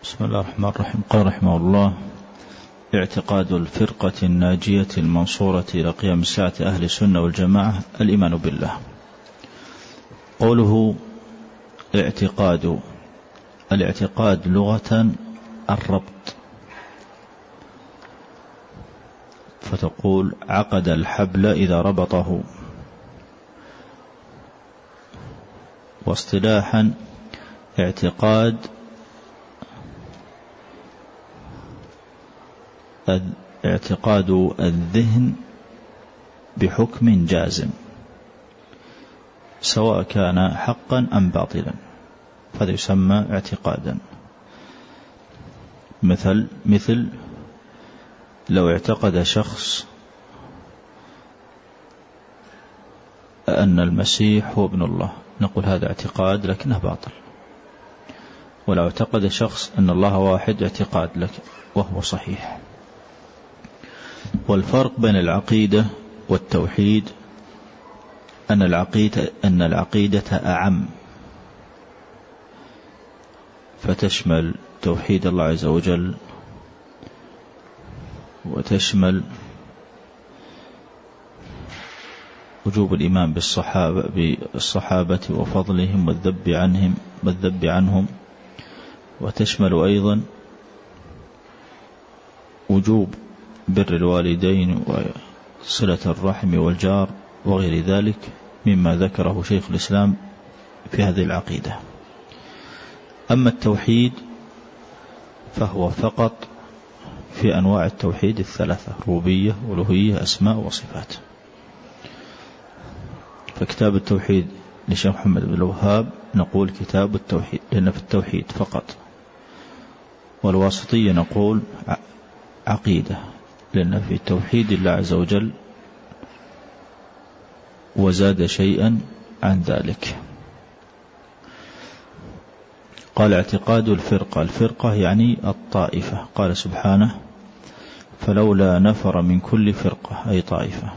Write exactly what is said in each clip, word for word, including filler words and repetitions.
بسم الله الرحمن الرحيم. قال رحمه الله: اعتقاد الفرقة الناجية المنصورة إلى قيام الساعة أهل السنة والجماعة الإيمان بالله. قوله اعتقاد، الاعتقاد لغة الربط، فتقول عقد الحبل إذا ربطه. واصطلاحا اعتقاد اعتقاد الذهن بحكم جازم سواء كان حقا أم باطلا، هذا يسمى اعتقادا. مثل مثل لو اعتقد شخص أن المسيح هو ابن الله، نقول هذا اعتقاد لكنه باطل. ولو اعتقد شخص أن الله واحد، اعتقاد لك وهو صحيح. والفرق بين العقيدة والتوحيد أن العقيدة أن العقيدة أعم، فتشمل توحيد الله عز وجل، وتشمل وجوب الإيمان بالصحابة بالصحابة وفضلهم والذب عنهم والذب عنهم، وتشمل أيضا وجوب بر الوالدين وصلة الرحم والجار وغير ذلك مما ذكره شيخ الإسلام في هذه العقيدة. أما التوحيد فهو فقط في أنواع التوحيد الثلاثة: ربوبية والوهية أسماء وصفات. فكتاب التوحيد لشيخ محمد بن الوهاب نقول كتاب التوحيد لأن في التوحيد فقط. والواسطية نقول عقيدة لأن في توحيد الله عز وجل وزاد شيئا عن ذلك. قال اعتقاد الفرقة، الفرقة يعني الطائفة. قال سبحانه: فلولا نفر من كل فرقة، أي طائفة.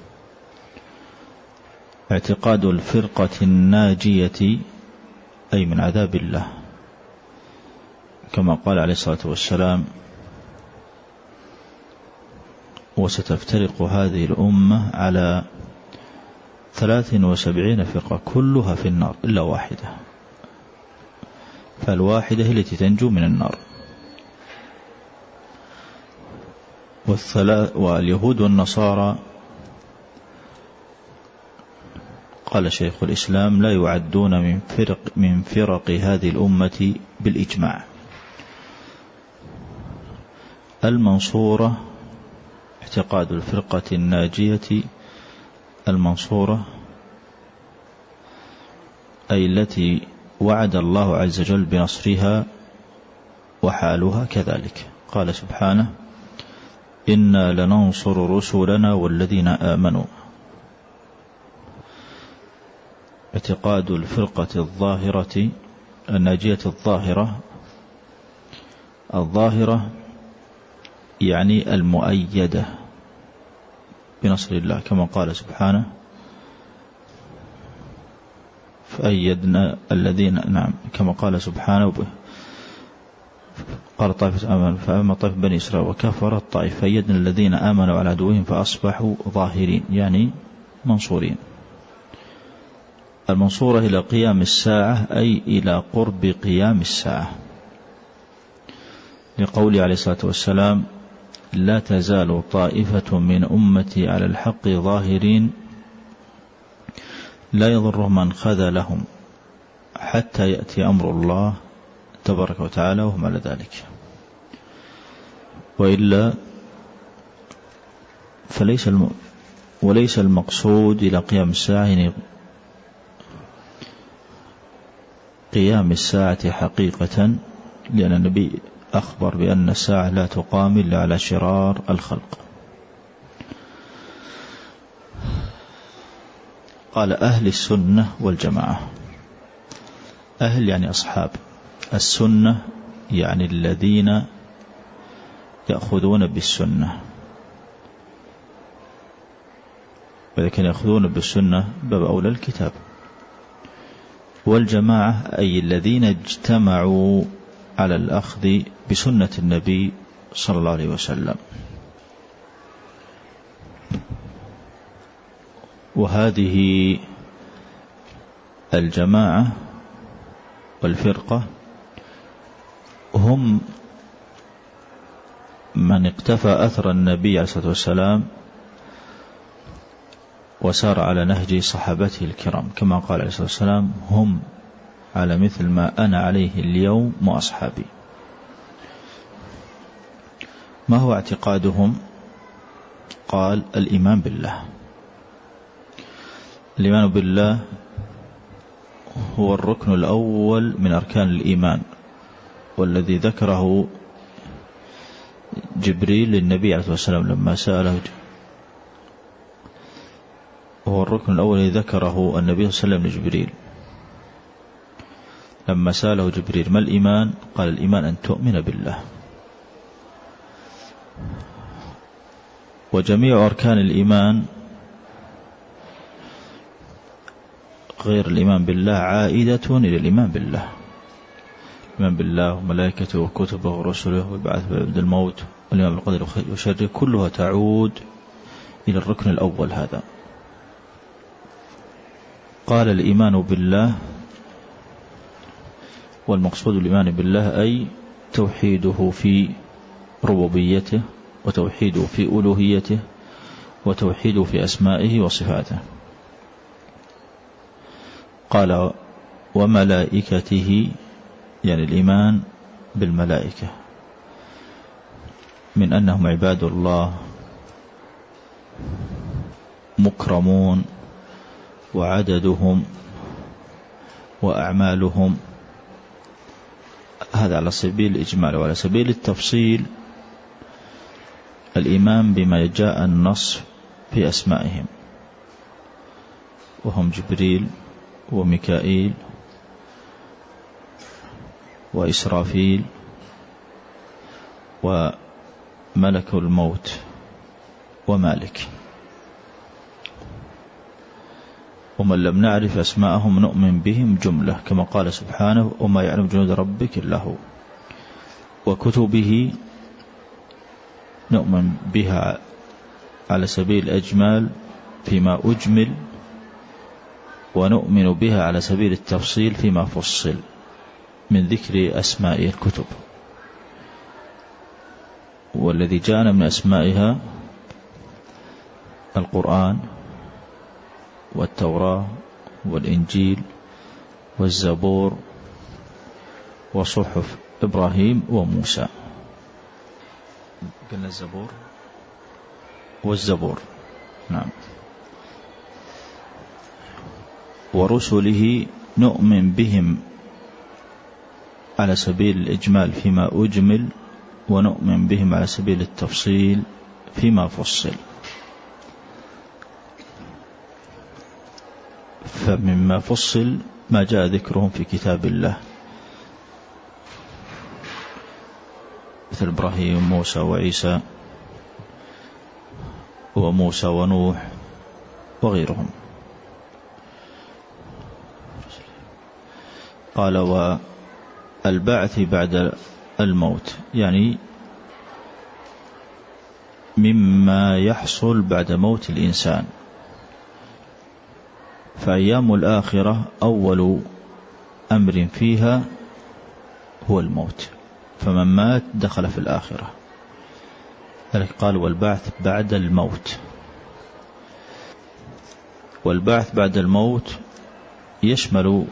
اعتقاد الفرقة الناجية أي من عذاب الله، كما قال عليه الصلاة والسلام: وستفترق هذه الأمة على ثلاث وسبعين فرقة كلها في النار إلا واحدة، فالواحدة هي التي تنجو من النار. واليهود والنصارى قال شيخ الإسلام لا يعدون من فرق, من فرق هذه الأمة بالإجماع. المنصورة اعتقاد الفرقة الناجية المنصورة أي التي وعد الله عز وجل بنصرها وحالها كذلك. قال سبحانه: إنا لننصر رسلنا والذين آمنوا. اعتقاد الفرقة الظاهرة الناجية الظاهرة، الظاهرة يعني المؤيدة بنصر الله، كما قال سبحانه: فأيدنا الذين نعم كما قال سبحانه: قال طائفة آمنوا فأما طائفة بني إسرائيل وكفرت طائفة فأيدنا الذين آمنوا على عدوهم فأصبحوا ظاهرين، يعني منصورين. المنصورة إلى قيام الساعة أي إلى قرب قيام الساعة، لقوله عليه الصلاة والسلام: لا تزال طائفة من أمتي على الحق ظاهرين لا يضر من خذلهم حتى يأتي أمر الله تبارك وتعالى وهم على ذلك. وإلا فليس الم... وليس المقصود إلى قيام الساعة يعني قيام الساعة حقيقة، لأن النبي أخبر بأن الساعة لا تقام إلا على شرار الخلق. قال أهل السنة والجماعة. أهل يعني أصحاب، السنة يعني الذين يأخذون بالسنة، ولكن يأخذون بالسنة باب أولى الكتاب. والجماعة أي الذين اجتمعوا على الأخذ بسنة النبي صلى الله عليه وسلم. وهذه الجماعة والفرقة هم من اقتفى أثر النبي عليه الصلاة والسلام وسار على نهج صحابته الكرام، كما قال عليه الصلاة والسلام: هم على مثل ما أنا عليه اليوم وأصحابي. ما هو اعتقادهم؟ قال: الإيمان بالله. الإيمان بالله هو الركن الأول من أركان الإيمان، والذي ذكره جبريل للنبي عليه الصلاة والسلام لما سأله، هو الركن الأول الذي ذكره النبي صلى الله عليه وسلم لجبريل لما سأله جبريل: ما الإيمان؟ قال: الإيمان أن تؤمن بالله. وجميع أركان الإيمان غير الإيمان بالله عائدة إلى الإيمان بالله. الإيمان بالله وملائكته وكتبه ورسله والبعث بعد الموت والإيمان بالقدر وشره كلها تعود إلى الركن الأول هذا. قال: الإيمان بالله، والمقصود الإيمان بالله أي توحيده في ربوبيته، وتوحيده في ألوهيته، وتوحيده في أسمائه وصفاته. قال: وملائكته، يعني الإيمان بالملائكة من أنهم عباد الله مكرمون، وعددهم وأعمالهم. هذا على سبيل الإجمال. وعلى سبيل التفصيل الإيمان بما جاء النص في أسمائهم، وهم جبريل وميكائيل وإسرافيل وملك الموت ومالك. ومن لم نعرف أسماءهم نؤمن بهم جملة، كما قال سبحانه: وما يعلم جنود ربك إلا هو. وكتبه نؤمن بها على سبيل الإجمال فيما أجمل، ونؤمن بها على سبيل التفصيل فيما فصل من ذكر أسماء الكتب. والذي جاءنا من أسمائها القرآن والتوراة والإنجيل والزبور وصحف إبراهيم وموسى. قلنا الزبور والزبور، نعم. ورسله نؤمن بهم على سبيل الإجمال فيما أجمل، ونؤمن بهم على سبيل التفصيل فيما فصل. فمما فصل ما جاء ذكرهم في كتاب الله، مثل إبراهيم وموسى وعيسى وموسى ونوح وغيرهم. قال: والبعث بعد الموت، يعني مما يحصل بعد موت الإنسان. فأيام الآخرة أول أمر فيها هو الموت، فمن مات دخل في الآخرة. ذلك قال: والبعث بعد الموت. والبعث بعد الموت يشمل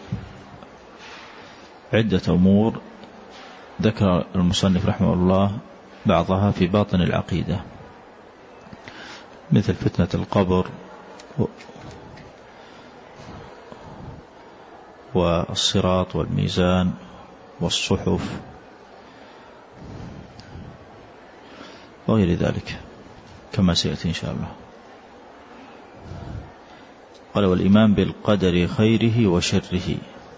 عدة أمور ذكر المصنف رحمه الله بعضها في باطن العقيدة، مثل فتنة القبر والصراط والميزان والصحف وغير ذلك كما سيأتي إن شاء الله. قال: والإيمان بالقدر خيره وشره،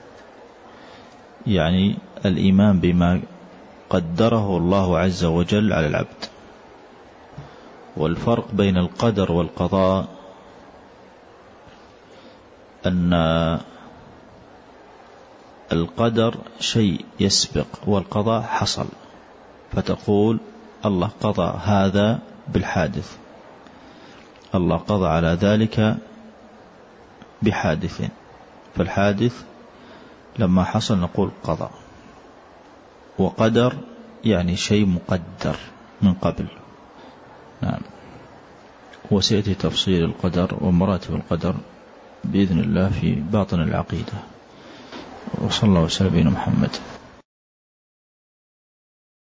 يعني الإيمان بما قدره الله عز وجل على العبد. والفرق بين القدر والقضاء أن القدر شيء يسبق والقضاء حصل، فتقول الله قضى هذا بالحادث، الله قضى على ذلك بحادث، فالحادث لما حصل نقول قضى. وقدر يعني شيء مقدر من قبل. نعم. وسيأتي تفصيل القدر ومراتب القدر بإذن الله في باطن العقيدة. وصلى الله وسلم على محمد.